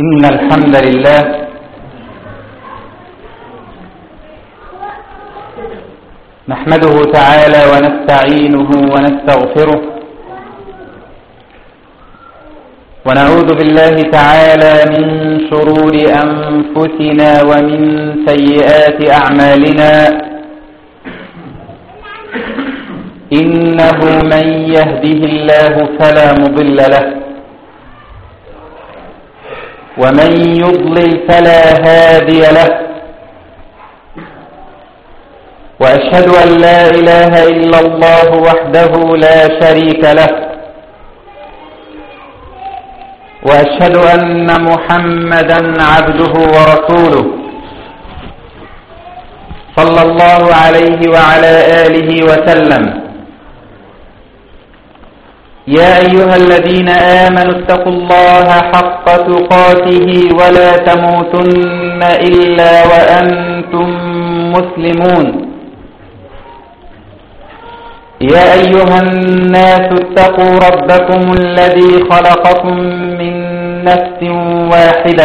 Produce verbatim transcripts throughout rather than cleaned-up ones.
إن الحمد لله نحمده تعالى ونستعينه ونستغفره ونعوذ بالله تعالى من شرور أنفسنا ومن سيئات أعمالنا إنه من يهده الله فلا مضل له ومن يضلل فلا هادي له وأشهد أن لا إله إلا الله وحده لا شريك له وأشهد أن محمدا عبده ورسوله صلى الله عليه وعلى آله وسلم. يا أيها الذين آمنوا اتقوا الله حق تقاته ولا تموتن إلا وأنتم مسلمون. يا أيها الناس اتقوا ربكم الذي خلقكم من نفس واحدة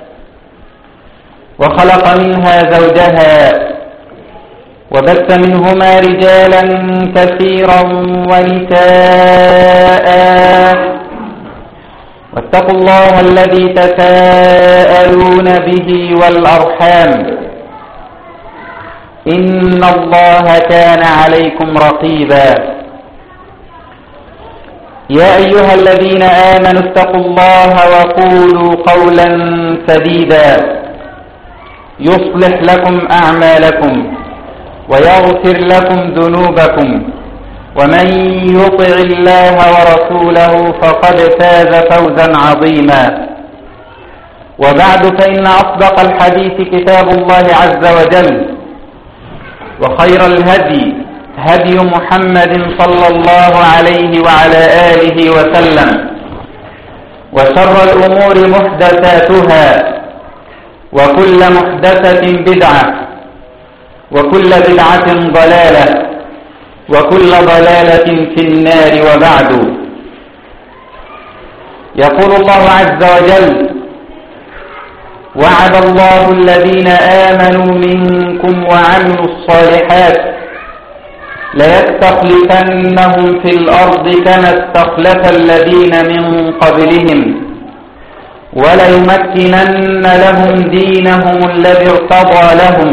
وخلق منها زوجها وبث منهما رجالا كثيرا ونساء واتقوا الله الذي تساءلون به والأرحام إن الله كان عليكم رقيبا. يا أيها الذين آمنوا اتقوا الله وقولوا قولا سديدا يصلح لكم أعمالكم ويغفر لكم ذنوبكم ومن يطع الله ورسوله فقد فاز فوزا عظيما. وبعد فإن أصدق الحديث كتاب الله عز وجل وخير الهدي هدي محمد صلى الله عليه وعلى آله وسلم وشر الأمور محدثاتها وكل محدثة بدعة وكل بدعة ضلالة وكل ضلالة في النار. وبعد يقول الله عز وجل وعد الله الذين آمنوا منكم وعملوا الصالحات ليستخلفنهم في الأرض كما استخلف الذين من قبلهم وليمكنن لهم دينهم الذي ارتضى لهم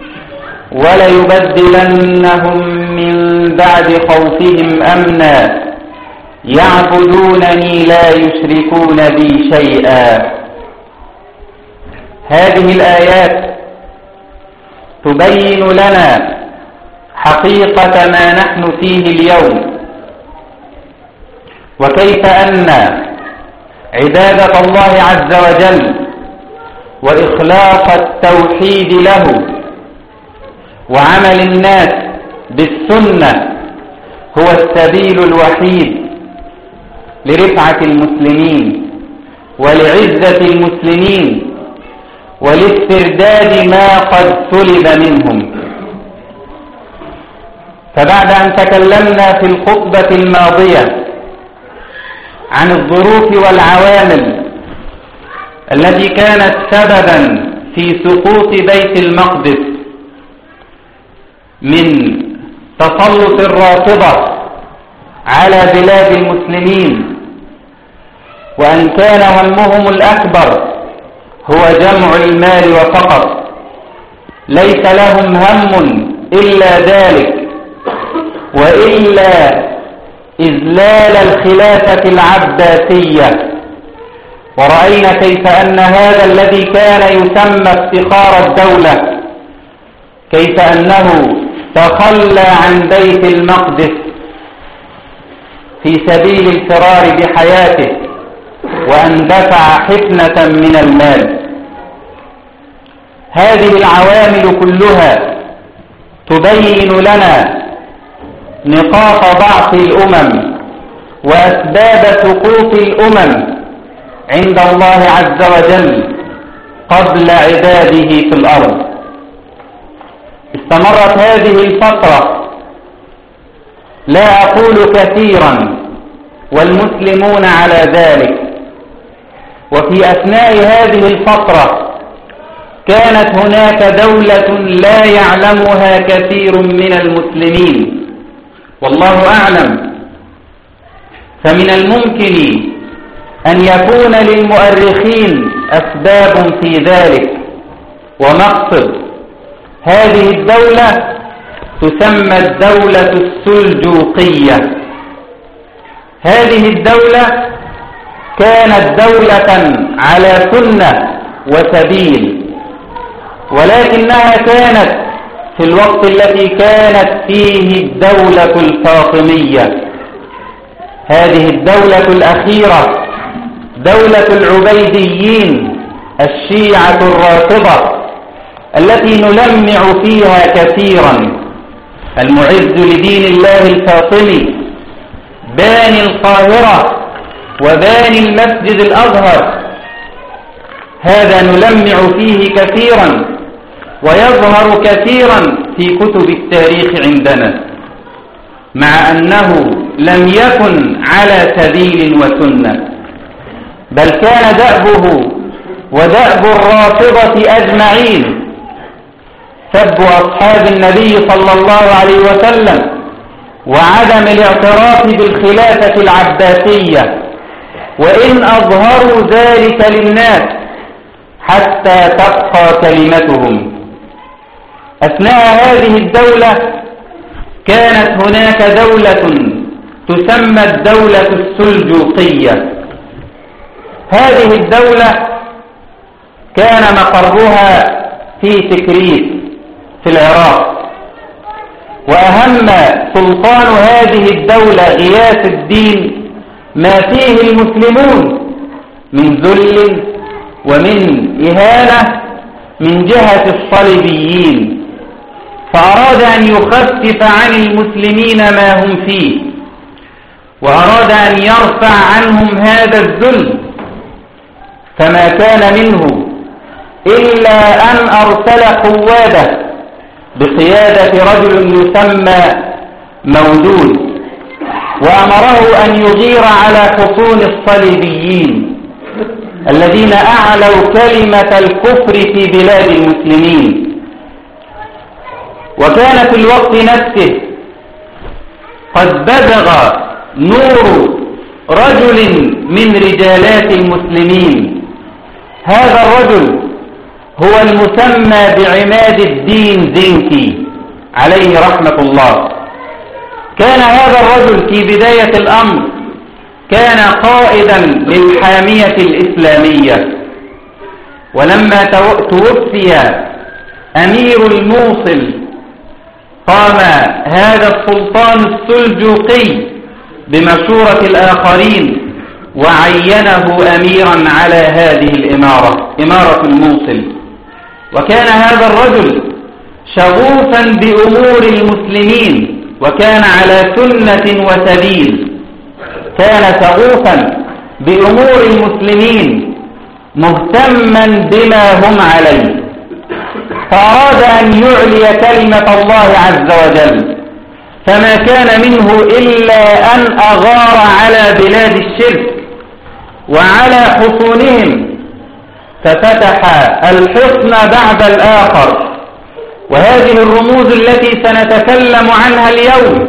وليبدلنهم من بعد خوفهم أمنا يعبدونني لا يشركون بي شيئا. هذه الآيات تبين لنا حقيقة ما نحن فيه اليوم وكيف أن عبادة الله عز وجل وإخلاص التوحيد له وعمل الناس بالسنة هو السبيل الوحيد لرفعة المسلمين ولعزة المسلمين ولاسترداد ما قد سلب منهم. فبعد أن تكلمنا في الخطبة الماضية عن الظروف والعوامل التي كانت سببا في سقوط بيت المقدس من تسلط الرافضة على بلاد المسلمين وأن كان همهم الأكبر هو جمع المال وفقط، ليس لهم هم إلا ذلك وإلا إذلال الخلافة العباسية. ورأينا كيف أن هذا الذي كان يسمى افتخار الدولة كيف أنه تخلى عن بيت المقدس في سبيل الفرار بحياته وأن دفع حفنة من المال. هذه العوامل كلها تبين لنا نقاط ضعف الأمم وأسباب سقوط الأمم عند الله عز وجل قبل عباده في الأرض. استمرت هذه الفترة لا أقول كثيرا والمسلمون على ذلك وفي أثناء هذه الفترة كانت هناك دولة لا يعلمها كثير من المسلمين والله أعلم. فمن الممكن أن يكون للمؤرخين أسباب في ذلك، ومقصد هذه الدولة تسمى الدولة السلجوقية. هذه الدولة كانت دولة على سنة وسبيل، ولكنها كانت في الوقت الذي كانت فيه الدولة الفاطمية، هذه الدولة الأخيرة دولة العبيديين الشيعة الرافضة التي نلمع فيها كثيرا. المعز لدين الله الفاطمي باني القاهرة وباني المسجد الأزهر، هذا نلمع فيه كثيرا ويظهر كثيرا في كتب التاريخ عندنا، مع أنه لم يكن على سبيل وسنة، بل كان دأبه ودأب الرافضة أجمعين سب أصحاب النبي صلى الله عليه وسلم وعدم الاعتراف بالخلافة العباسية، وإن أظهروا ذلك للناس حتى تبقى كلمتهم. أثناء هذه الدولة كانت هناك دولة تسمى الدولة السلجوقية. هذه الدولة كان مقرها في تكريت في العراق، وأهم سلطان هذه الدولة غياث الدين ما فيه المسلمون من ذل ومن إهانة من جهة الصليبيين، فأراد أن يخفف عن المسلمين ما هم فيه، وأراد أن يرفع عنهم هذا الذل، فما كان منه إلا أن أرسل قواده بقيادة رجل يسمى مودود، وأمره أن يغير على حصون الصليبيين الذين أعلوا كلمة الكفر في بلاد المسلمين. وكان في الوقت نفسه قد بزغ نور رجل من رجالات المسلمين، هذا الرجل هو المسمى بعماد الدين زنكي عليه رحمة الله. كان هذا الرجل في بداية الأمر كان قائدا للحامية الإسلامية، ولما توفي أمير الموصل قام هذا السلطان السلجوقي بمشورة الآخرين وعينه أميرا على هذه الإمارة، إمارة الموصل. وكان هذا الرجل شغوفا بأمور المسلمين، وكان على سنة وسبيل، كان شغوفا بأمور المسلمين مهتما بما هم عليه، فأراد أن يعلي كلمة الله عز وجل، فما كان منه إلا أن أغار على بلاد الشرك وعلى حصونهم، ففتح الحصن بعد الآخر. وهذه الرموز التي سنتكلم عنها اليوم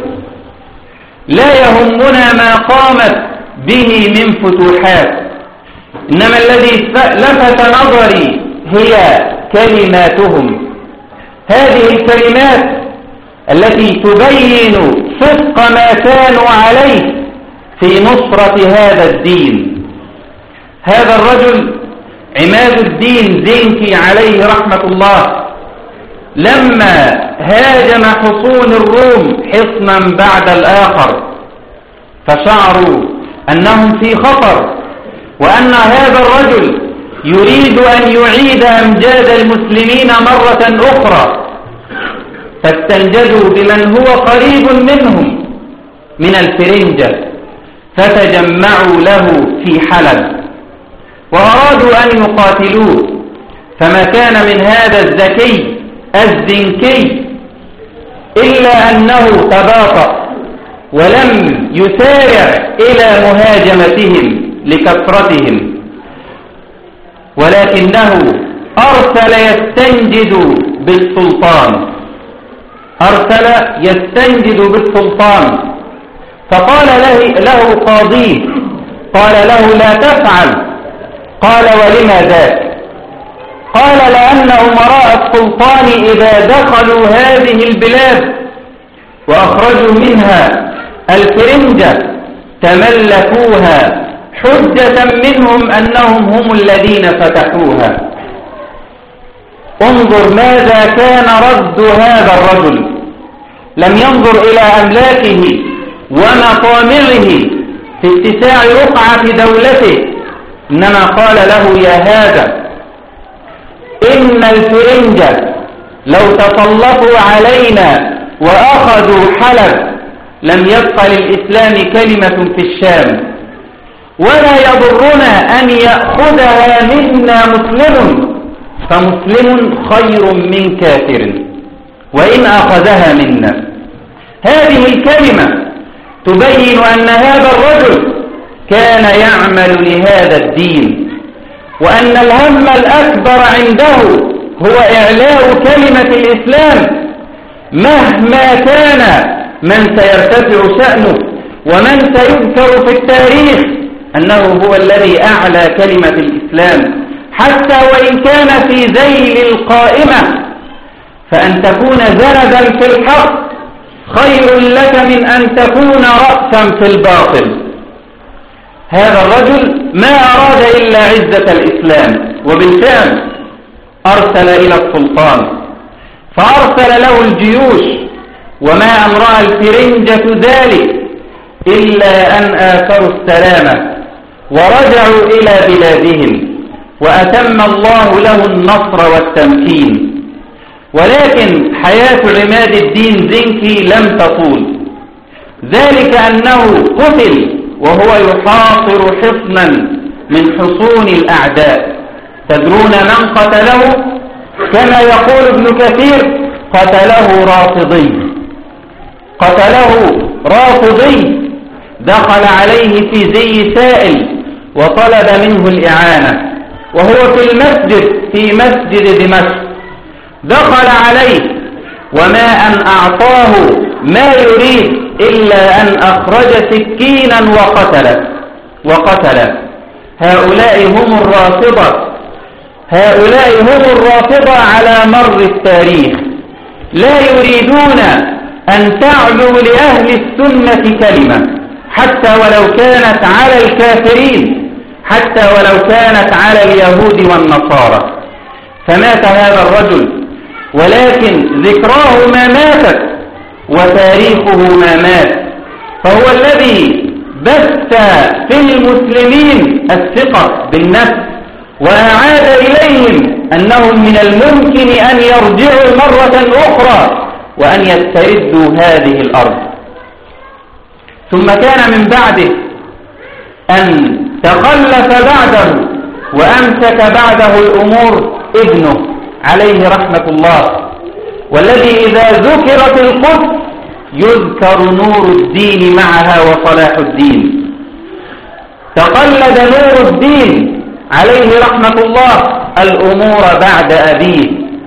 لا يهمنا ما قامت به من فتوحات، إنما الذي لفت نظري هي كلماتهم، هذه الكلمات التي تبين صدق ما كانوا عليه في نصرة هذا الدين. هذا الرجل عماد الدين زنكي عليه رحمة الله لما هاجم حصون الروم حصنا بعد الآخر، فشعروا أنهم في خطر، وأن هذا الرجل يريد أن يعيد أمجاد المسلمين مرة أخرى، فاستنجدوا بمن هو قريب منهم من الفرنجة، فتجمعوا له في حلب وأرادوا أن يقاتلوه، فما كان من هذا الذكي الزنكي إلا أنه تباطأ ولم يسارع إلى مهاجمتهم لكثرتهم، ولكنه أرسل يستنجد بالسلطان، أرسل يستنجد بالسلطان. فقال له, له قاضيه، قال له لا تفعل. قال ولما ذاك؟ قال لأن أمراء السلطان إذا دخلوا هذه البلاد وأخرجوا منها الفرنجة تملكوها حجة منهم أنهم هم الذين فتحوها. انظر ماذا كان رد هذا الرجل، لم ينظر إلى أملاكه ومطامعه في اتساع رقعة دولته، إنما قال له يا هذا إن الفرنجة لو تسلطوا علينا وأخذوا حلب لم يبق للإسلام كلمة في الشام، ولا يضرنا أن يأخذها منا مسلم، فمسلم خير من كافر وإن أخذها منا. هذه الكلمة تبين أن هذا الرجل كان يعمل لهذا الدين، وأن الهم الأكبر عنده هو إعلاء كلمة الإسلام مهما كان من سيرتفع شأنه ومن سيذكر في التاريخ أنه هو الذي أعلى كلمة الإسلام، حتى وإن كان في ذيل القائمة. فأن تكون ذنبا في الحق خير لك من أن تكون رأسا في الباطل. هذا الرجل ما أراد إلا عزة الإسلام، وبالفعل أرسل إلى السلطان، فأرسل له الجيوش، وما أمرأ الفرنجة ذلك إلا أن آثروا السلامة ورجعوا إلى بلادهم، وأتم الله له النصر والتمكين. ولكن حياة عماد الدين زنكي لم تطول، ذلك أنه قتل وهو يحاصر حصنا من حصون الأعداء. تدرون من قتله؟ كما يقول ابن كثير قتله رافضي، قتله رافضي دخل عليه في زي سائل وطلب منه الإعانة وهو في المسجد في مسجد دمشق. دخل عليه وما أن أعطاه ما يريد إلا أن أخرج سكينا وقتله وقتله. هؤلاء هم الرافضة، هؤلاء هم الرافضة على مر التاريخ، لا يريدون أن تعلو لأهل السنة كلمة حتى ولو كانت على الكافرين، حتى ولو كانت على اليهود والنصارى. فمات هذا الرجل، ولكن ذكراه ما ماتت وتاريخه ما مات، فهو الذي بث في المسلمين الثقة بالنفس وأعاد إليهم أنهم من الممكن أن يرجعوا مرة أخرى وأن يستردوا هذه الأرض. ثم كان من بعده أن تخلف بعده وأمسك بعده الأمور ابنه عليه رحمة الله، والذي إذا ذكرت القدس يذكر نور الدين معها وصلاح الدين. تقلد نور الدين عليه رحمة الله الأمور بعد أبيه،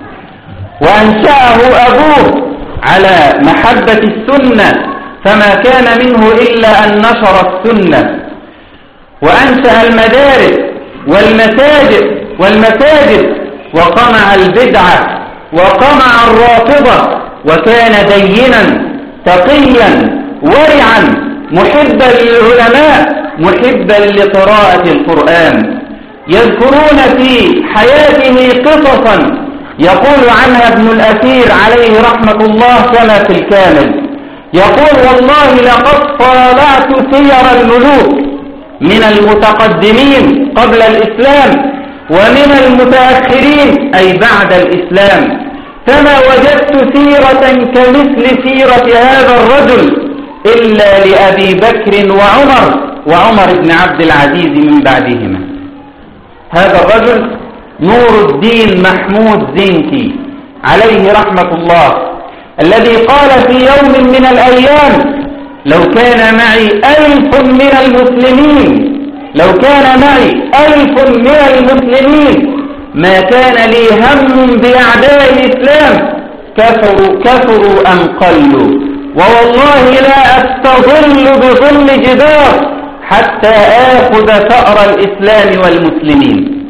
وأنشأه أبوه على محبة السنة، فما كان منه إلا أن نشر السنة، وأنشأ المدارس والمساجد والمساجد وقمع البدعة وقمع الرافضة، وكان دينا تقيا ورعا محبا للعلماء محبا لقراءة القرآن. يذكرون في حياته قصصا يقول عنها ابن الأثير عليه رحمة الله كما في الكامل، يقول والله لقد طالعت سير الملوك من المتقدمين قبل الإسلام ومن المتأخرين أي بعد الإسلام، فما وجدت سيرة كمثل سيرة هذا الرجل إلا لأبي بكر وعمر وعمر بن عبد العزيز من بعدهما. هذا الرجل نور الدين محمود زنكي عليه رحمة الله، الذي قال في يوم من الأيام لو كان معي ألف من المسلمين لو كان معي ألف من المسلمين ما كان لي هم بأعداء الإسلام، كفروا كفروا أم قلوا، ووالله لا أستظل بظل جدار حتى آخذ ثأر الإسلام والمسلمين،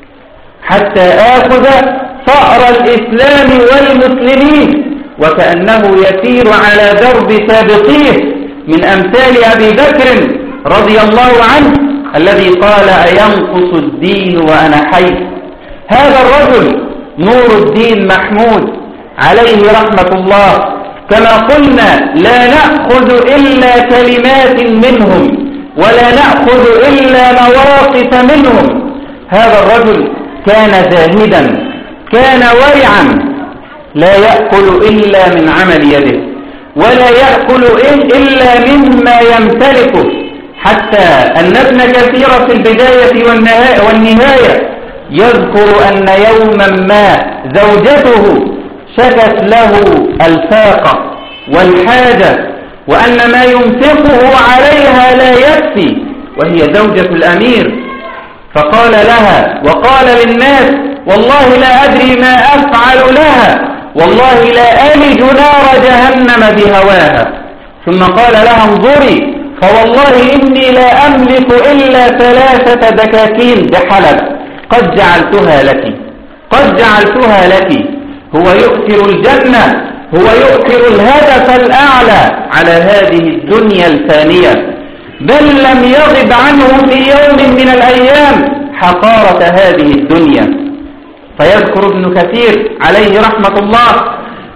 حتى آخذ ثأر الإسلام والمسلمين. وكأنه يسير على درب سابقيه من أمثال أبي بكر رضي الله عنه الذي قال: أينقص الدين وأنا حي؟ هذا الرجل نور الدين محمود عليه رحمة الله، كما قلنا لا نأخذ إلا كلمات منهم ولا نأخذ إلا مواقف منهم. هذا الرجل كان زاهدا، كان ورعا، لا يأكل إلا من عمل يده ولا يأكل إلا مما يمتلكه، حتى أن ابن كثير في البداية والنهاية يذكر أن يوما ما زوجته شكت له الفاقة والحاجة، وأن ما ينفقه عليها لا يكفي، وهي زوجة الأمير، فقال لها وقال للناس: والله لا أدري ما أفعل لها، والله لا ألج نار جهنم بهواها. ثم قال لها: انظري، فوالله إني لا أملك إلا ثلاثة دكاكين بحلب، قد جعلتها لك، قد جعلتها لك. هو يؤثر الجنة، هو يؤثر الهدف الأعلى على هذه الدنيا الفانية، بل لم يغب عنه في يوم من الأيام حقارة هذه الدنيا. فيذكر ابن كثير عليه رحمة الله،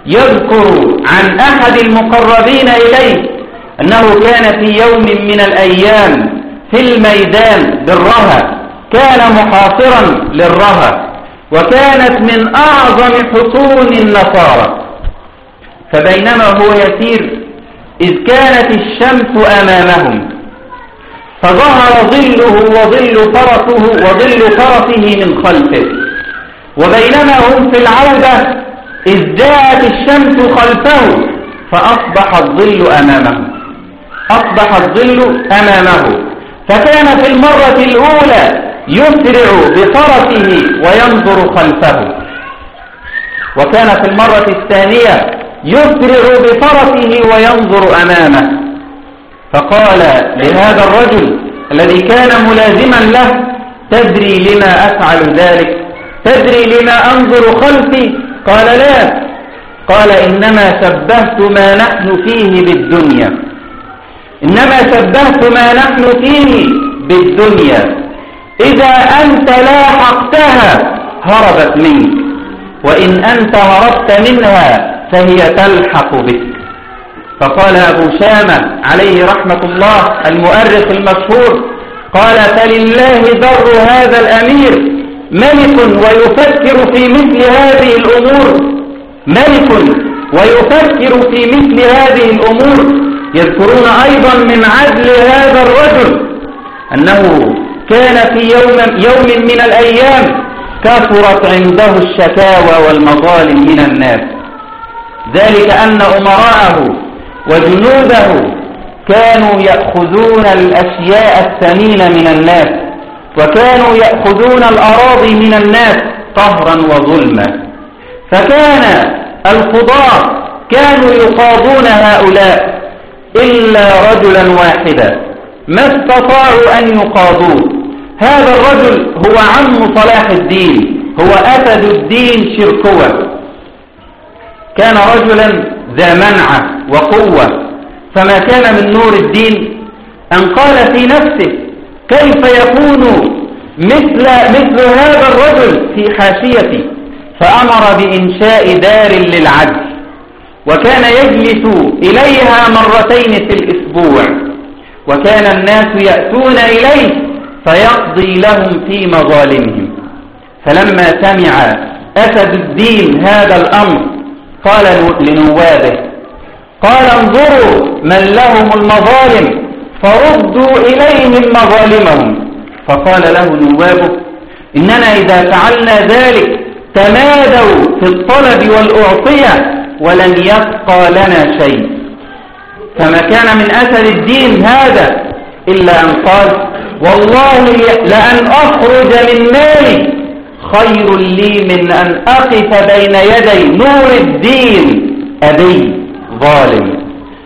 يذكر عن أحد المقربين إليه أنه كان في يوم من الأيام في الميدان بالرها، كان محاصرا للرها، وكانت من أعظم حصون النصارى. فبينما هو يسير إذ كانت الشمس أمامهم، فظهر ظله وظل فرسه وظل فرسه من خلفه، وبينما هم في العودة إذ جاءت الشمس خلفه فأصبح الظل أمامه، أصبح الظل أمامه. فكان في المرة الأولى يسرع بفرسه وينظر خلفه، وكان في المرة الثانية يسرع بفرسه وينظر أمامه. فقال لهذا الرجل الذي كان ملازما له: تدري لما أفعل ذلك؟ تدري لما أنظر خلفي؟ قال: لا. قال: إنما شبهت ما نحن فيه بالدنيا، إنما شبهت ما نحن فيه بالدنيا، إذا أنت لاحقتها هربت منك، وإن أنت هربت منها فهي تلحق بك. فقال أبو شامة عليه رحمة الله المؤرخ المشهور، قال: فلله در هذا الأمير، ملك ويفكر في مثل هذه الأمور، ملك ويفكر في مثل هذه الأمور. يذكرون أيضا من عدل هذا الرجل أنه كان في يوم, يوم من الأيام كثرت عنده الشكاوى والمظالم من الناس، ذلك أن أمراءه وجنوده كانوا يأخذون الأشياء الثمينة من الناس، وكانوا يأخذون الأراضي من الناس قهرا وظلما. فكان القضاة كانوا يقاضون هؤلاء إلا رجلا واحدا ما استطاعوا أن يقاضوه. هذا الرجل هو عم صلاح الدين، هو أسد الدين شركوة، كان رجلا ذا منعة وقوة. فما كان من نور الدين أن قال في نفسه: كيف يكون مثل, مثل هذا الرجل في حاشيتي؟ فأمر بإنشاء دار للعدل، وكان يجلس إليها مرتين في الأسبوع، وكان الناس يأتون إليه فيقضي لهم في مظالمهم. فلما سمع أسد الدين هذا الأمر قال لنوابه، قال: انظروا من لهم المظالم فردوا إليهم مظالمهم. فقال له نوابه: إننا إذا فعلنا ذلك تمادوا في الطلب والأعطية ولن يبقى لنا شيء. فما كان من أسد الدين هذا إلا أن قال: والله لأن أخرج من مالي خير لي من أن أقف بين يدي نور الدين أبي ظالم.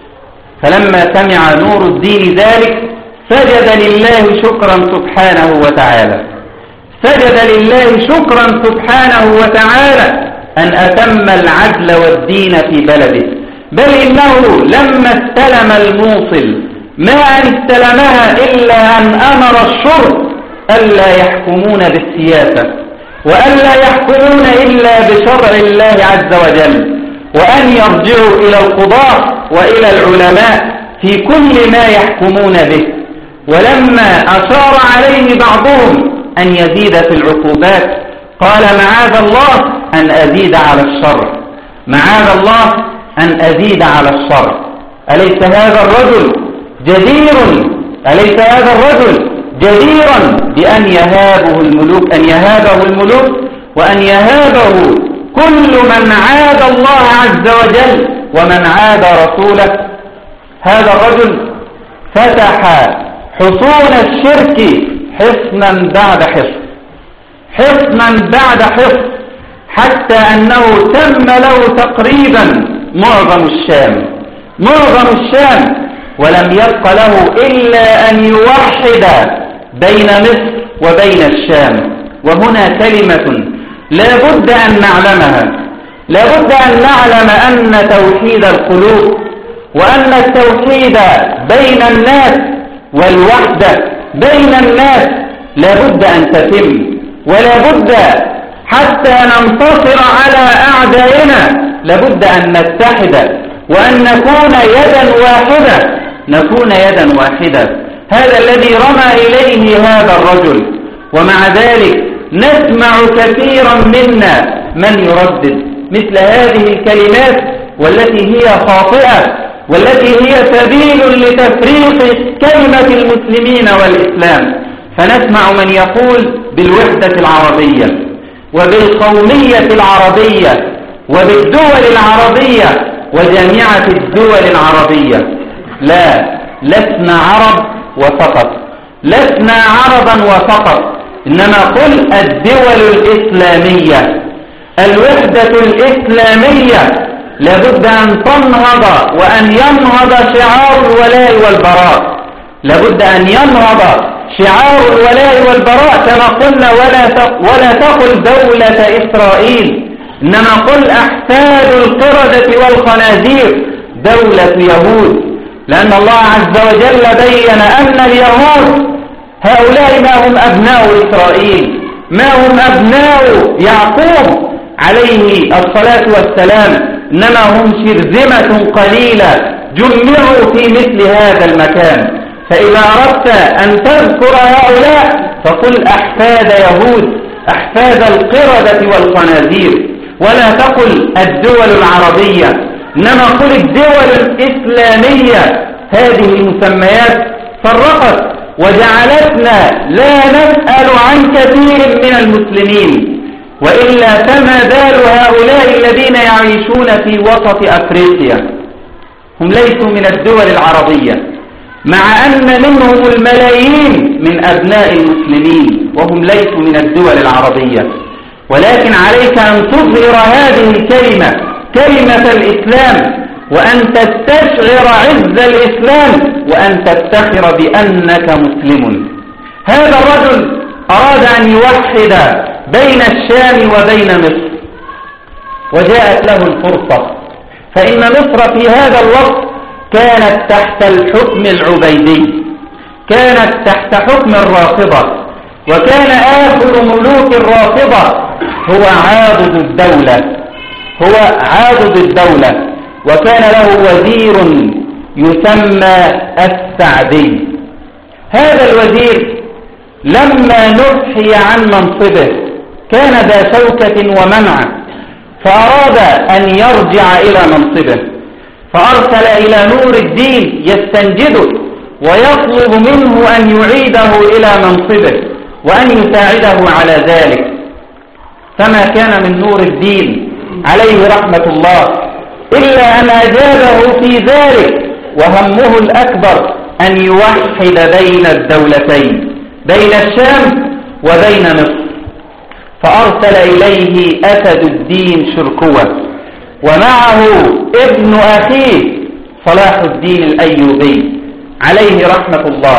فلما سمع نور الدين ذلك سجد لله شكرا سبحانه وتعالى، سجد لله شكرا سبحانه وتعالى أن أتم العدل والدين في بلده. بل إنه لما استلم الموصل ما أن استلمها إلا أن أمر الشرط ألا يحكمون بالسياسة، وألا يحكمون إلا بشرع الله عز وجل، وأن يرجعوا إلى القضاء وإلى العلماء في كل ما يحكمون به. ولما أشار عليه بعضهم أن يزيد في العقوبات قال معاذ الله أن أزيد على الشر، معاذ الله أن أزيد على الشر. أليس هذا الرجل جدير أليس هذا الرجل جديرا بأن يهابه الملوك أن يهابه الملوك وأن يهابه كل من عاد الله عز وجل ومن عاد رسوله؟ هذا الرجل فتح حصون الشرك حصنا بعد حصن، حصنا بعد حصن، حتى أنه تم له تقريبا معظم الشام، معظم الشام، ولم يبق له إلا أن يوحد بين مصر وبين الشام. وهنا كلمة لا بد أن نعلمها، لا بد أن نعلم أن توحيد القلوب وأن التوحيد بين الناس والوحدة بين الناس لا بد أن تتم، ولا بد حتى ننتصر على أعدائنا لا بد أن نتحد وأن نكون يدا واحدة، نكون يدا واحدة. هذا الذي رمى إليه هذا الرجل. ومع ذلك نسمع كثيرا منا من يردد مثل هذه الكلمات والتي هي خاطئة، والتي هي سبيل لتفريق كلمة المسلمين والإسلام. فنسمع من يقول بالوحدة العربية وبالقومية العربية وبالدول العربية وجامعة الدول العربية. لا، لسنا عرب وفقط، لسنا عربا وفقط، إنما قل الدول الإسلامية، الوحدة الإسلامية لابد أن تنهض وأن ينهض شعار الولاء والبراء، لابد أن ينهض شعار الولاء والبراء كما قلنا. ولا ولا تقل دولة إسرائيل، إنما قل أحفاد القردة والخنازير دولة يهود، لأن الله عز وجل بين أن اليهود هؤلاء ما هم أبناء إسرائيل، ما هم أبناء يعقوب عليه الصلاة والسلام، إنما هم شرذمة قليلة جمعوا في مثل هذا المكان. فإذا أردت أن تذكر هؤلاء فقل أحفاد يهود، أحفاد القردة والخنازير، ولا تقل الدول العربية، إنما قل الدول الإسلامية. هذه المسميات فرقت وجعلتنا لا نسأل عن كثير من المسلمين، وإلا فما بال هؤلاء الذين يعيشون في وسط أفريقيا؟ هم ليسوا من الدول العربية، مع أن منهم الملايين من أبناء المسلمين وهم ليسوا من الدول العربية. ولكن عليك أن تظهر هذه الكلمة، كلمة الإسلام، وأن تستشعر عز الإسلام، وأن تفتخر بأنك مسلم. هذا الرجل أراد أن يوحد بين الشام وبين مصر، وجاءت له الفرصة، فإن مصر في هذا الوقت كانت تحت الحكم العبيدي، كانت تحت حكم الرافضة، وكان آخر ملوك الرافضة هو عاضد الدولة، هو عاضد الدولة، وكان له وزير يسمى السعدي. هذا الوزير لما نفحي عن منصبه كان ذا شوكة ومنع، فأراد أن يرجع إلى منصبه، فأرسل إلى نور الدين يستنجده ويطلب منه أن يعيده إلى منصبه وأن يساعده على ذلك. فما كان من نور الدين عليه رحمة الله إلا أن أجابه في ذلك، وهمه الأكبر أن يوحد بين الدولتين، بين الشام وبين مصر، فأرسل إليه أسد الدين شركوة ومعه ابن أخيه صلاح الدين الأيوبي عليه رحمة الله.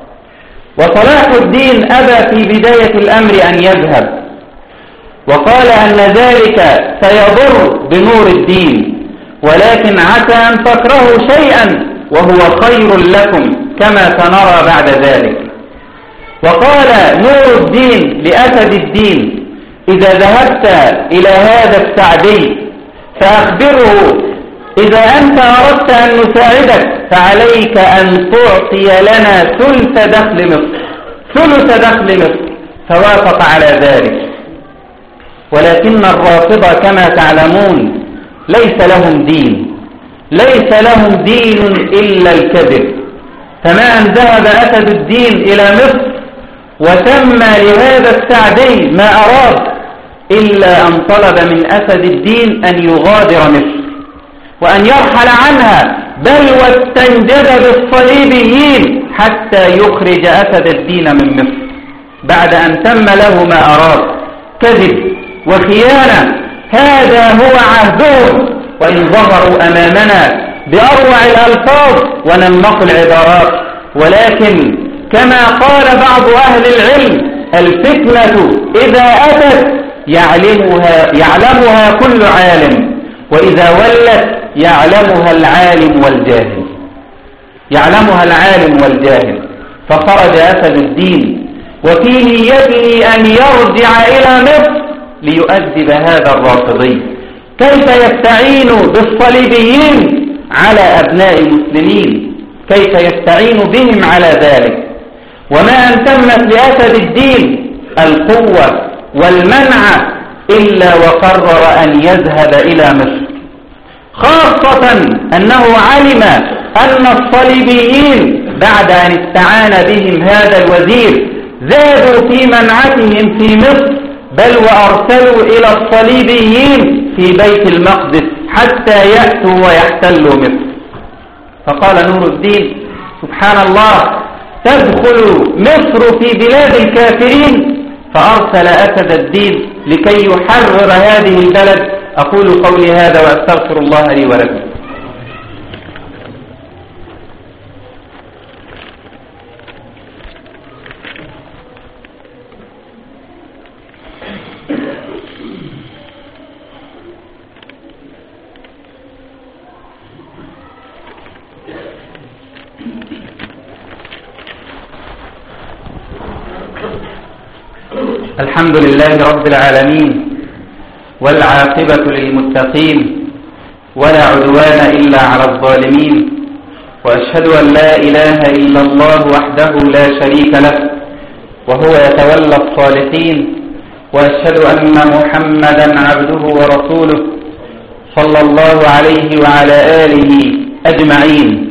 وصلاح الدين أبى في بداية الأمر أن يذهب، وقال أن ذلك سيضر بنور الدين، ولكن عسى أن تكرهوا شيئا وهو خير لكم كما سنرى بعد ذلك. وقال نور الدين لأسد الدين: إذا ذهبت إلى هذا السعدي فأخبره إذا أنت أردت أن نساعدك فعليك أن تعطي لنا ثلث دخل مصر ثلث دخل مصر. فوافق على ذلك. ولكن الرافضة كما تعلمون ليس لهم دين، ليس لهم دين إلا الكذب. فما أن ذهب أسد الدين إلى مصر وسمى لهذا السعدي ما أراد إلا أن طلب من أسد الدين أن يغادر مصر وأن يرحل عنها، بل واستنجد بالصليبيين حتى يخرج أسد الدين من مصر بعد أن تم له ما أراد. كذب وخيانة، هذا هو عهدهم، وإن ظهروا أمامنا بأروع الألفاظ ونمق العبارات. ولكن كما قال بعض أهل العلم: الفتنة إذا أتت يعلمها, يعلمها كل عالم، وإذا ولت يعلمها العالم والجاهل يعلمها العالم والجاهل. فخرج أسد الدين وفي نيته أن يرجع إلى مصر ليؤدب هذا الرافضي. كيف يستعين بالصليبيين على أبناء المسلمين؟ كيف يستعين بهم على ذلك؟ وما أن تمت لأسد الدين القوة والمنع إلا وقرر أن يذهب إلى مصر، خاصة أنه علم أن الصليبيين بعد أن استعان بهم هذا الوزير زادوا في منعتهم في مصر، بل وأرسلوا إلى الصليبيين في بيت المقدس حتى يأتوا ويحتلوا مصر. فقال نور الدين: سبحان الله، تدخل مصر في بلاد الكافرين؟ فأرسل أسد الدين لكي يحرر هذه البلد. أقول قولي هذا وأستغفر الله لي ولكم. الحمد لله رب العالمين، والعاقبة للمتقين، ولا عدوان إلا على الظالمين، وأشهد أن لا إله إلا الله وحده لا شريك له وهو يتولى الصالحين، وأشهد أن محمدا عبده ورسوله صلى الله عليه وعلى آله أجمعين.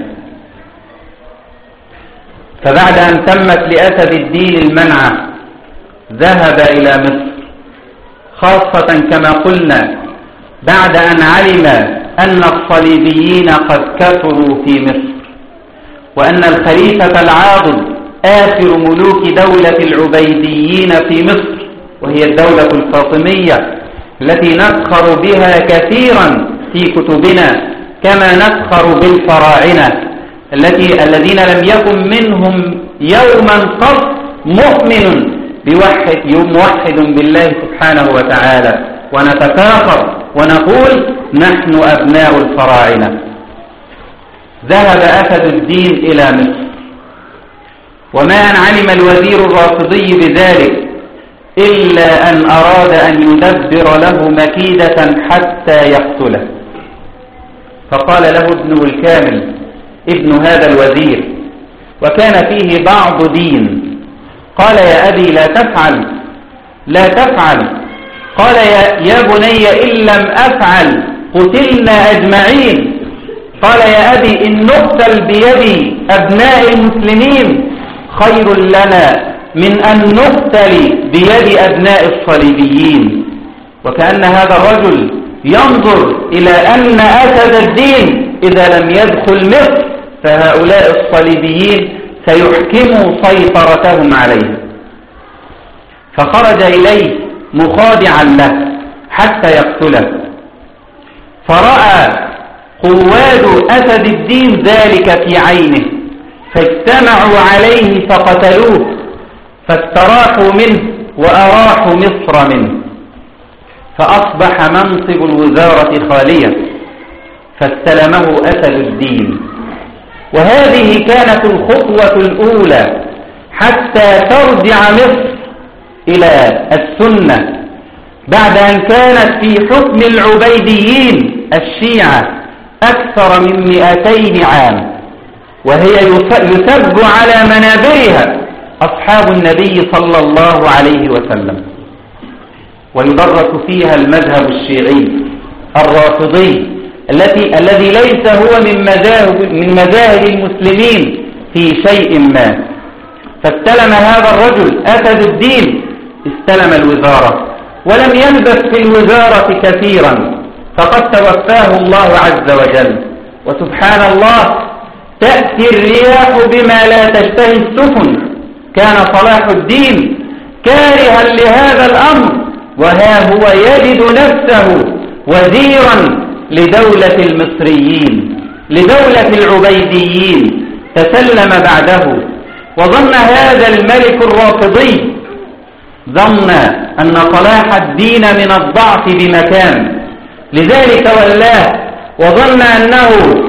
فبعد أن تمت لأسد الدين المنعة ذهب إلى مصر، خاصة كما قلنا بعد أن علم أن الصليبيين قد كثروا في مصر، وأن الخليفة العاضد آخر ملوك دولة العبيديين في مصر، وهي الدولة الفاطمية التي نفخر بها كثيرا في كتبنا، كما نفخر بالفراعنة التي الذين لم يكن منهم يوما قط مؤمن بوحد موحد بالله سبحانه وتعالى، ونتفاخر ونقول نحن أبناء الفراعنة. ذهب أسد الدين إلى مصر، وما أن علم الوزير الرافضي بذلك إلا أن أراد أن يدبر له مكيدة حتى يقتله. فقال له ابنه الكامل ابن هذا الوزير، وكان فيه بعض دين، قال: يا أبي لا تفعل لا تفعل قال: يا, يا بني إن لم أفعل قتلنا أجمعين. قال: يا أبي إن نقتل بيد أبناء المسلمين خير لنا من أن نقتل بيد أبناء الصليبيين. وكأن هذا الرجل ينظر إلى أن أسد الدين إذا لم يدخل مصر فهؤلاء الصليبيين سيحكموا سيطرتهم عليه. فخرج إليه مخادعا له حتى يقتله، فرأى قواد أسد الدين ذلك في عينه فاجتمعوا عليه فقتلوه، فاستراحوا منه وأراحوا مصر منه، فأصبح منصب الوزارة خاليا فاستلمه أسد الدين. وهذه كانت الخطوة الأولى حتى ترجع مصر إلى السنة بعد أن كانت في حكم العبيديين الشيعة أكثر من مئتين عام، وهي يسب على منابرها أصحاب النبي صلى الله عليه وسلم، ويدرس فيها المذهب الشيعي الرافضي التي الذي ليس هو من مذاهب من مذاهب المسلمين في شيء ما. فاستلم هذا الرجل أسد الدين استلم الوزارة، ولم يلبث في الوزارة كثيرا فقد توفاه الله عز وجل. وسبحان الله تأتي الرياح بما لا تشتهي السفن، كان صلاح الدين كارها لهذا الأمر، وها هو يجد نفسه وزيرا لدولة المصريين لدولة العبيديين، تسلم بعده. وظن هذا الملك الرافضي ظن أن صلاح الدين من الضعف بمكان، لذلك ولاه، وظن أنه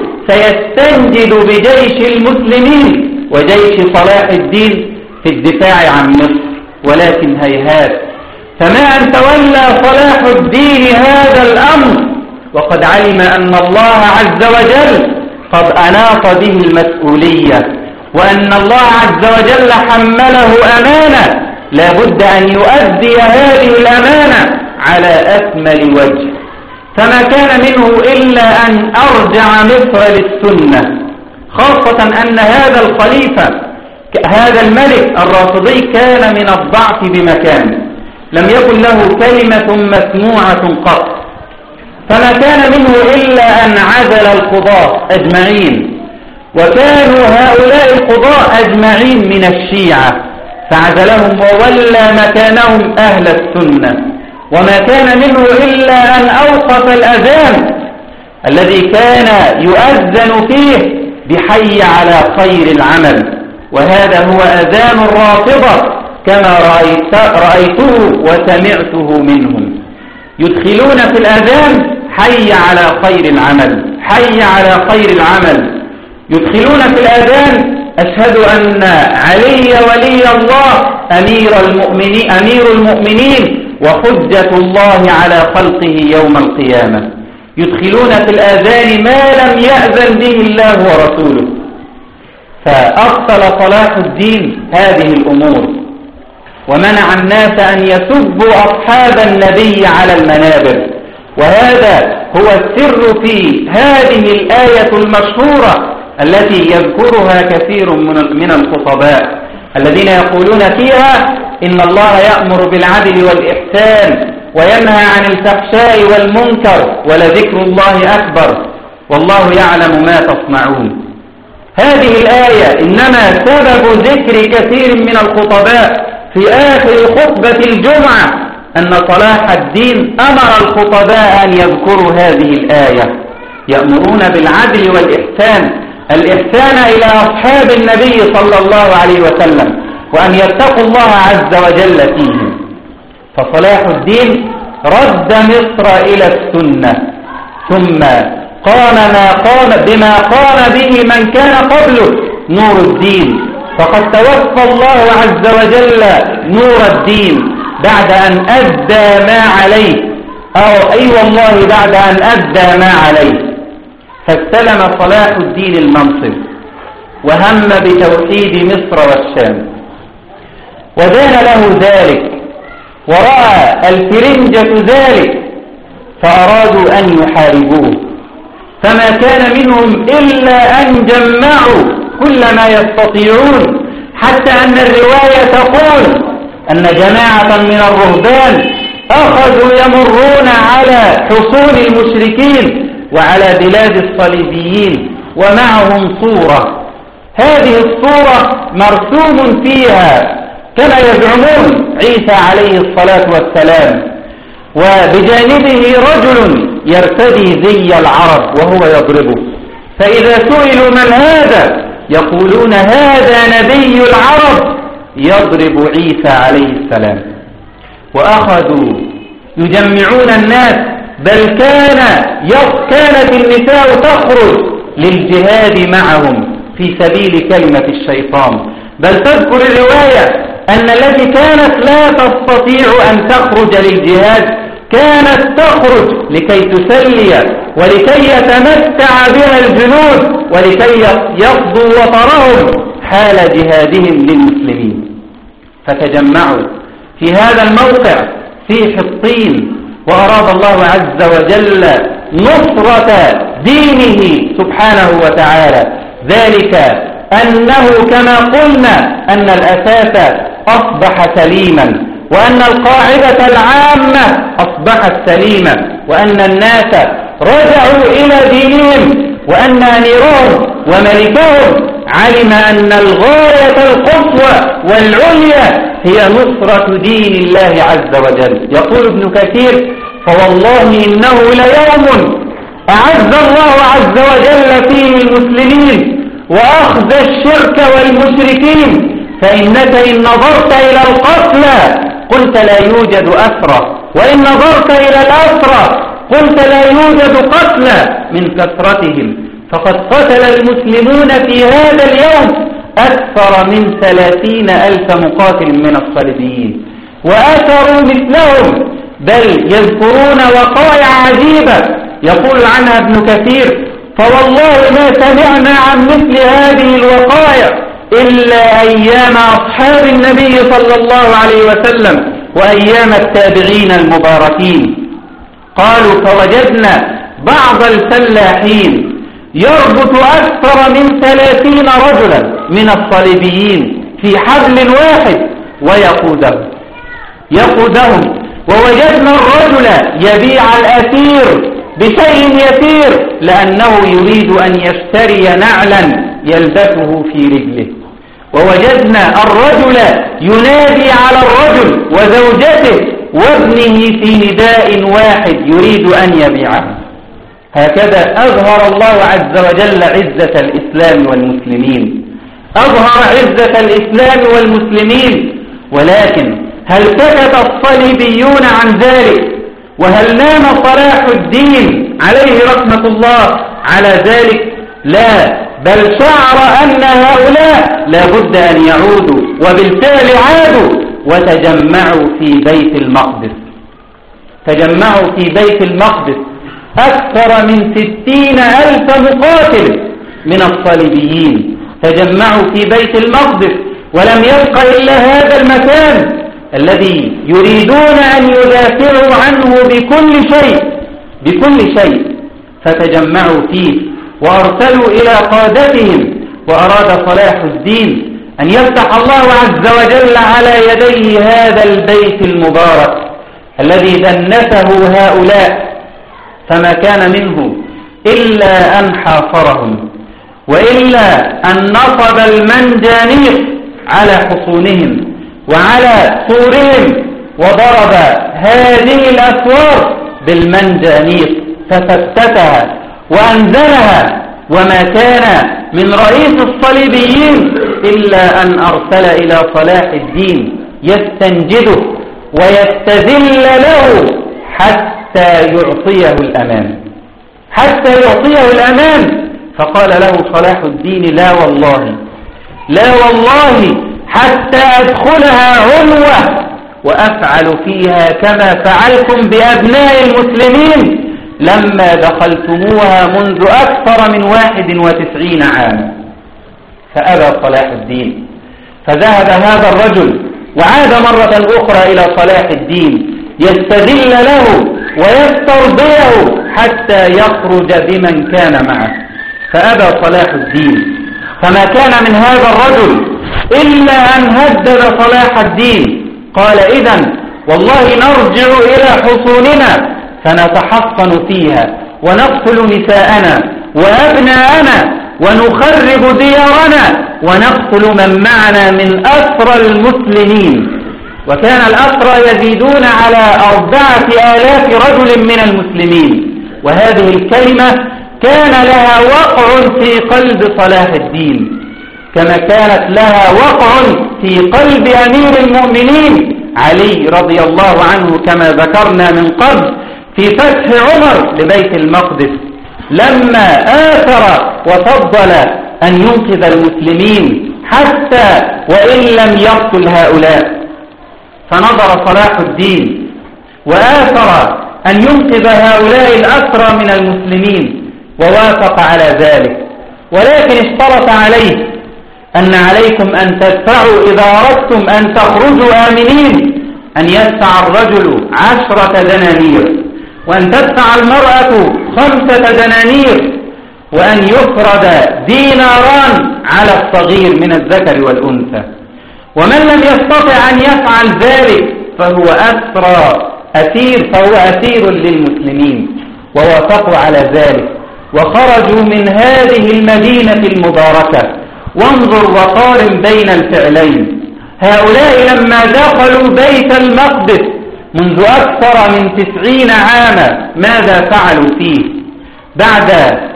سيستنجد بجيش المسلمين وجيش صلاح الدين في الدفاع عن مصر، ولكن هيهات، فما أن تولى صلاح الدين هذا الأمر وقد علم أن الله عز وجل قد أناط به المسؤولية، وأن الله عز وجل حمله أمانة لا بد أن يؤدي هذه الأمانة على أكمل وجه، فما كان منه إلا أن أرجع مصر للسنة، خاصة أن هذا الخليفة هذا الملك الرافضي كان من الضعف بمكان، لم يكن له كلمة مسموعة قط، فما كان منه إلا أن عزل القضاة أجمعين، وكانوا هؤلاء القضاة أجمعين من الشيعة، فعزلهم وولى مكانهم أهل السنة. وما كان منه إلا أن أوقف الأذان الذي كان يؤذن فيه بحي على خير العمل، وهذا هو أذان الرافضة كما رأيت رأيته وسمعته منهم، يدخلون في الأذان حي على خير العمل، حي على خير العمل، يدخلون في الأذان أشهد أن علي ولي الله أمير المؤمنين, أمير المؤمنين وحجة الله على خلقه يوم القيامة، يدخلون في الآذان ما لم يأذن به الله ورسوله. فأبطل صلاح الدين هذه الأمور، ومنع الناس أن يسبوا أصحاب النبي على المنابر، وهذا هو السر في هذه الآية المشهورة التي يذكرها كثير من الخطباء الذين يقولون فيها إن الله يأمر بالعدل والإحسان وينهى عن الفحشاء والمنكر ولذكر الله أكبر والله يعلم ما تصنعون. هذه الآية إنما سبب ذكر كثير من الخطباء في آخر خطبة الجمعة أن صلاح الدين أمر الخطباء أن يذكروا هذه الآية، يأمرون بالعدل والإحسان، الإحسان إلى أصحاب النبي صلى الله عليه وسلم، وأن يتقوا الله عز وجل فيهم. فصلاح الدين رد مصر إلى السنة، ثم قام ما قام بما قام به من كان قبله نور الدين، فقد توفى الله عز وجل نور الدين بعد أن أدى ما عليه، أو أي أيوة والله بعد أن أدى ما عليه، فاستلم صلاح الدين المنصب وهم بتوحيد مصر والشام، ودان له ذلك ورأى الفرنجة ذلك فأرادوا أن يحاربوه، فما كان منهم إلا أن جمعوا كل ما يستطيعون، حتى أن الرواية تقول أن جماعة من الرهبان أخذوا يمرون على حصون المشركين وعلى بلاد الصليبيين ومعهم صورة، هذه الصورة مرسوم فيها كما يزعمون عيسى عليه الصلاة والسلام، وبجانبه رجل يرتدي زي العرب وهو يضربه، فإذا سئلوا من هذا يقولون هذا نبي العرب يضرب عيسى عليه السلام. وأخذوا يجمعون الناس، بل كان كانت النساء تخرج للجهاد معهم في سبيل كلمة الشيطان. بل تذكر الرواية أن التي كانت لا تستطيع أن تخرج للجهاد كانت تخرج لكي تسلي ولكي يتمتع بها الجنود ولكي يقضوا وطرهم حال جهادهم للمسلمين. فتجمعوا في هذا الموقع في حطين، وأراد الله عز وجل نصرة دينه سبحانه وتعالى، ذلك أنه كما قلنا أن الأساس أصبح سليما، وأن القاعدة العامة أصبحت سليمة، وأن الناس رجعوا إلى دينهم، وأن أميرهم وملكهم علم أن الغاية القصوى والعليا هي نصرة دين الله عز وجل. يقول ابن كثير: فوالله إنه ليوم أعز الله عز وجل فيه المسلمين وأخذ الشرك والمشركين، فإنك إن نظرت إلى القتلى قلت لا يوجد أسرى، وإن نظرت إلى الأسرى قلت لا يوجد قتلى من كثرتهم، فقد قتل المسلمون في هذا اليوم أكثر من ثلاثين ألف مقاتل من الصليبيين، وأثروا مثلهم، بل يذكرون وقائع عجيبة يقول عنها ابن كثير: فوالله ما سمعنا عن مثل هذه الوقائع إلا أيام أصحاب النبي صلى الله عليه وسلم وأيام التابعين المباركين. قالوا: فوجدنا بعض الفلاحين يربط أكثر من ثلاثين رجلا من الصليبيين في حبل واحد ويقودهم يقودهم ووجدنا الرجل يبيع الأثير بشيء يسير لأنه يريد أن يشتري نعلا يلبسه في رجله، ووجدنا الرجل ينادي على الرجل وزوجته وابنه في نداء واحد يريد أن يبيعه. هكذا أظهر الله عز وجل عزة الإسلام والمسلمين، أظهر عزة الإسلام والمسلمين. ولكن هل سكت الصليبيون عن ذلك؟ وهل نام صلاح الدين عليه رحمة الله على ذلك؟ لا، بل شعر أن هؤلاء لا بد أن يعودوا، وبالفعل عادوا وتجمعوا في بيت المقدس. تجمعوا في بيت المقدس أكثر من ستين ألف مقاتل من الصليبيين، تجمعوا في بيت المقدس، ولم يبق إلا هذا المكان الذي يريدون أن يدافعوا عنه بكل شيء بكل شيء فتجمعوا فيه وأرسلوا إلى قادتهم، وأراد صلاح الدين أن يفتح الله عز وجل على يديه هذا البيت المبارك الذي دنسه هؤلاء، فما كان منه إلا أن حاصرهم، وإلا أن نصب المنجانيق على حصونهم وعلى سورهم، وضرب هذه الأسوار بالمنجانيق ففتتها وأنزلها. وما كان من رئيس الصليبيين إلا أن أرسل إلى صلاح الدين يستنجده ويستذل له حتى يعطيه الأمان حتى يعطيه الأمان فقال له صلاح الدين: لا والله لا والله حتى أدخلها عنوة وأفعل فيها كما فعلتم بأبناء المسلمين لما دخلتموها منذ أكثر من واحد وتسعين عاما. فأبى صلاح الدين، فذهب هذا الرجل وعاد مرة أخرى إلى صلاح الدين يستذل له ويسترضيه حتى يخرج بمن كان معه، فأبى صلاح الدين. فما كان من هذا الرجل إلا أن هدد صلاح الدين، قال: إذن والله نرجع إلى حصوننا فنتحصن فيها ونقتل نساءنا وأبناءنا ونخرب ديارنا ونقتل من معنا من أسرى المسلمين. وكان الأسرى يزيدون على أربعة آلاف رجل من المسلمين. وهذه الكلمة كان لها وقع في قلب صلاح الدين، كما كانت لها وقع في قلب أمير المؤمنين علي رضي الله عنه، كما ذكرنا من قبل في فتح عمر لبيت المقدس، لما آثر وفضل أن ينقذ المسلمين حتى وإن لم يقتل هؤلاء. فنظر صلاح الدين وآثر أن ينقذ هؤلاء الأسرى من المسلمين ووافق على ذلك، ولكن اشترط عليه أن عليكم أن تدفعوا إذا أردتم أن تخرجوا آمنين أن يدفع الرجل عشرة دنانير، وأن تدفع المرأة خمسة دنانير، وأن يفرد ديناران على الصغير من الذكر والأنثى. ومن لم يستطع أن يفعل ذلك فهو أسرى أسير فهو أسير للمسلمين. ووافقوا على ذلك وخرجوا من هذه المدينة المباركة. وانظر وقارن بين الفعلين. هؤلاء لما دخلوا بيت المقدس منذ أكثر من تسعين عاما ماذا فعلوا فيه؟ بعد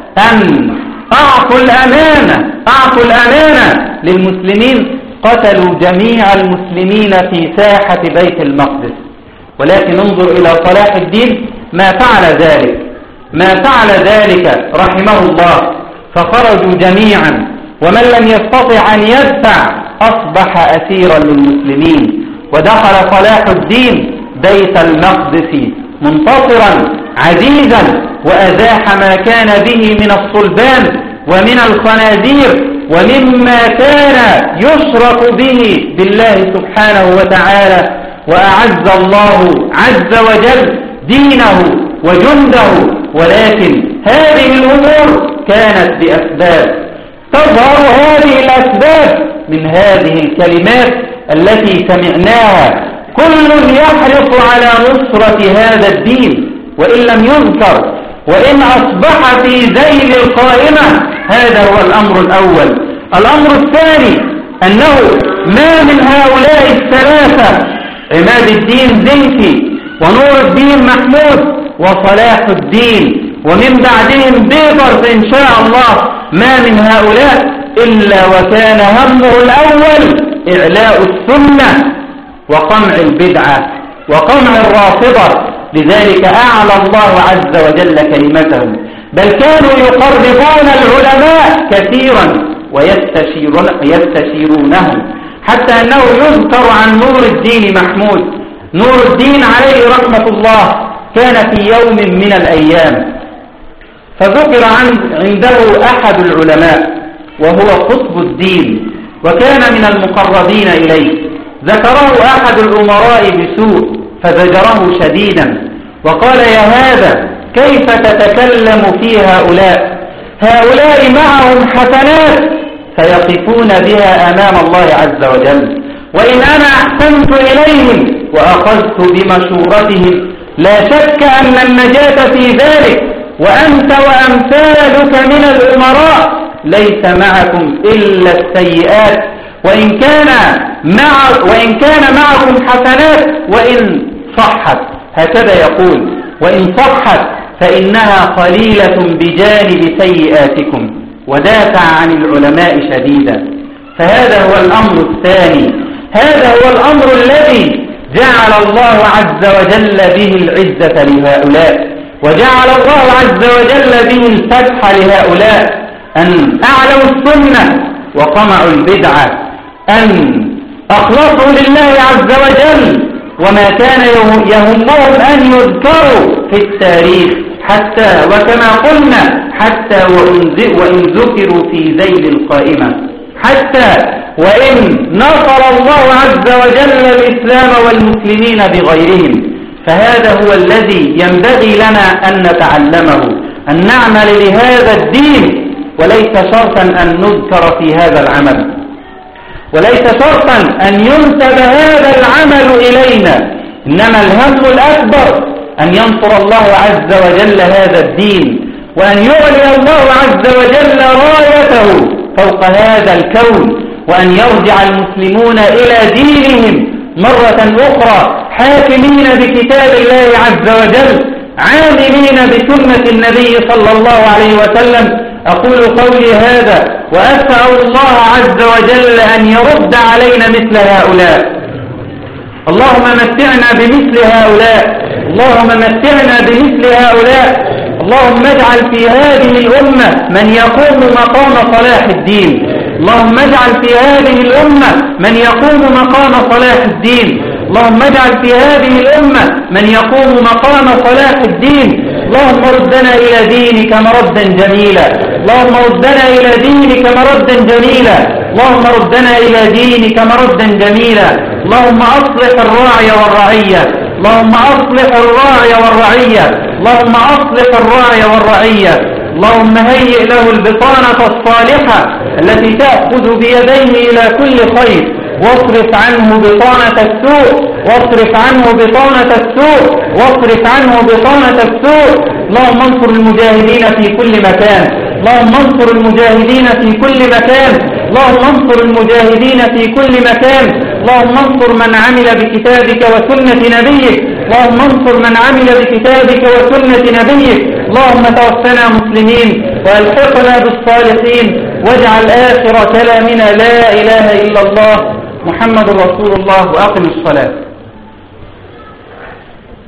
أن أعطوا الأمانة أعطوا الأمانة للمسلمين قتلوا جميع المسلمين في ساحة بيت المقدس. ولكن انظر إلى صلاح الدين ما فعل ذلك ما فعل ذلك رحمه الله، فخرجوا جميعا، ومن لم يستطع أن يدفع أصبح أسيرا للمسلمين. ودخل صلاح الدين بيت المقدس منتصرا عزيزا، وأزاح ما كان به من الصلبان ومن الخنازير ومما كان يشرك به بالله سبحانه وتعالى، وأعز الله عز وجل دينه وجنده. ولكن هذه الأمور كانت بأسباب، تظهر هذه الأسباب من هذه الكلمات التي سمعناها. كل يحرص على نصرة هذا الدين وإن لم يذكر، وإن أصبح في ذيل القائمة. هذا هو الأمر الأول. الأمر الثاني أنه ما من هؤلاء الثلاثة عماد الدين زنكي ونور الدين محمود وصلاح الدين ومن بعدهم بيبرس إن شاء الله، ما من هؤلاء إلا وكان همه الأول إعلاء السنة وقمع البدعة وقمع الرافضة. لذلك أعلى الله عز وجل كلمتهم، بل كانوا يقربون العلماء كثيرا ويستشيرون يستشيرونهم، حتى أنه يذكر عن نور الدين محمود. نور الدين عليه رحمة الله كان في يوم من الأيام فذكر عنده أحد العلماء وهو قطب الدين، وكان من المقربين إليه. ذكره أحد الأمراء بسوء فزجره شديدا وقال: يا هذا كيف تتكلم في هؤلاء؟ هؤلاء معهم حسنات سيقفون بها أمام الله عز وجل، وإن أنا أحسنت إليهم وأخذت بمشورتهم لا شك أن النجاة في ذلك، وأنت وأمثالك من الأمراء ليس معكم إلا السيئات، وإن كان مع وإن كان معكم حسنات وإن صحت، هكذا يقول، وإن صحت فإنها قليلة بجانب سيئاتكم. ودافع عن العلماء شديدا. فهذا هو الأمر الثاني، هذا هو الأمر الذي جعل الله عز وجل به العزة لهؤلاء، وجعل الله عز وجل به الفتح لهؤلاء، أن أعلوا السنة وقمعوا البدعة، أن أخلصوا لله عز وجل، وما كان يهمهم أن يذكروا في التاريخ، حتى وكما قلنا حتى وإن ذكروا في ذيل القائمة، حتى وإن نصر الله عز وجل الإسلام والمسلمين بغيرهم. فهذا هو الذي ينبغي لنا أن نتعلمه، أن نعمل لهذا الدين، وليس شرطا أن نذكر في هذا العمل، وليس شرطا أن ينسب هذا العمل إلينا، إنما الهم الأكبر أن ينصر الله عز وجل هذا الدين، وأن يعلي الله عز وجل رايته فوق هذا الكون، وأن يرجع المسلمون إلى دينهم مرة أخرى حاكمين بكتاب الله عز وجل، عاملين بسنة النبي صلى الله عليه وسلم. أقول قولي هذا وأسأل الله عز وجل أن يرد علينا مثل هؤلاء. اللهم متعنا بمثل هؤلاء، اللهم متعنا بمثل هؤلاء. اللهم اجعل في هذه الأمة من يقوم مقام صلاح الدين، اللهم اجعل في هذه الأمة من يقوم مقام صلاح الدين، اللهم اجعل في هذه الأمة من يقوم مقام صلاح الدين. اللهم ردنا إلى دينك مردا جميلا، اللهم ردنا إلى دينك مردا جميلا، اللهم ردنا إلى دينك مردا جميلا. اللهم أصلح الراعي والرعية، اللهم أصلح الراعي والرعية، اللهم أصلح الراعي والرعية. اللهم هيئ له البطانة الصالحة التي تأخذ بيديه إلى كل خير، واصرف عنه بطانة السوء، واصرف عنه بطانة السوء، واصرف عنه بطانة السوء. اللهم انصر المجاهدين في كل مكان، اللهم انصر المجاهدين في كل مكان، اللهم انصر المجاهدين في كل مكان. اللهم انصر من عمل بكتابك وسنة نبيك، اللهم انصر من عمل بكتابك وسنة نبيك. اللهم توفنا مسلمين والحقنا بالصالحين، واجعل آخر كلامنا لا إله إلا الله محمد رسول الله، وأقم الصلاة.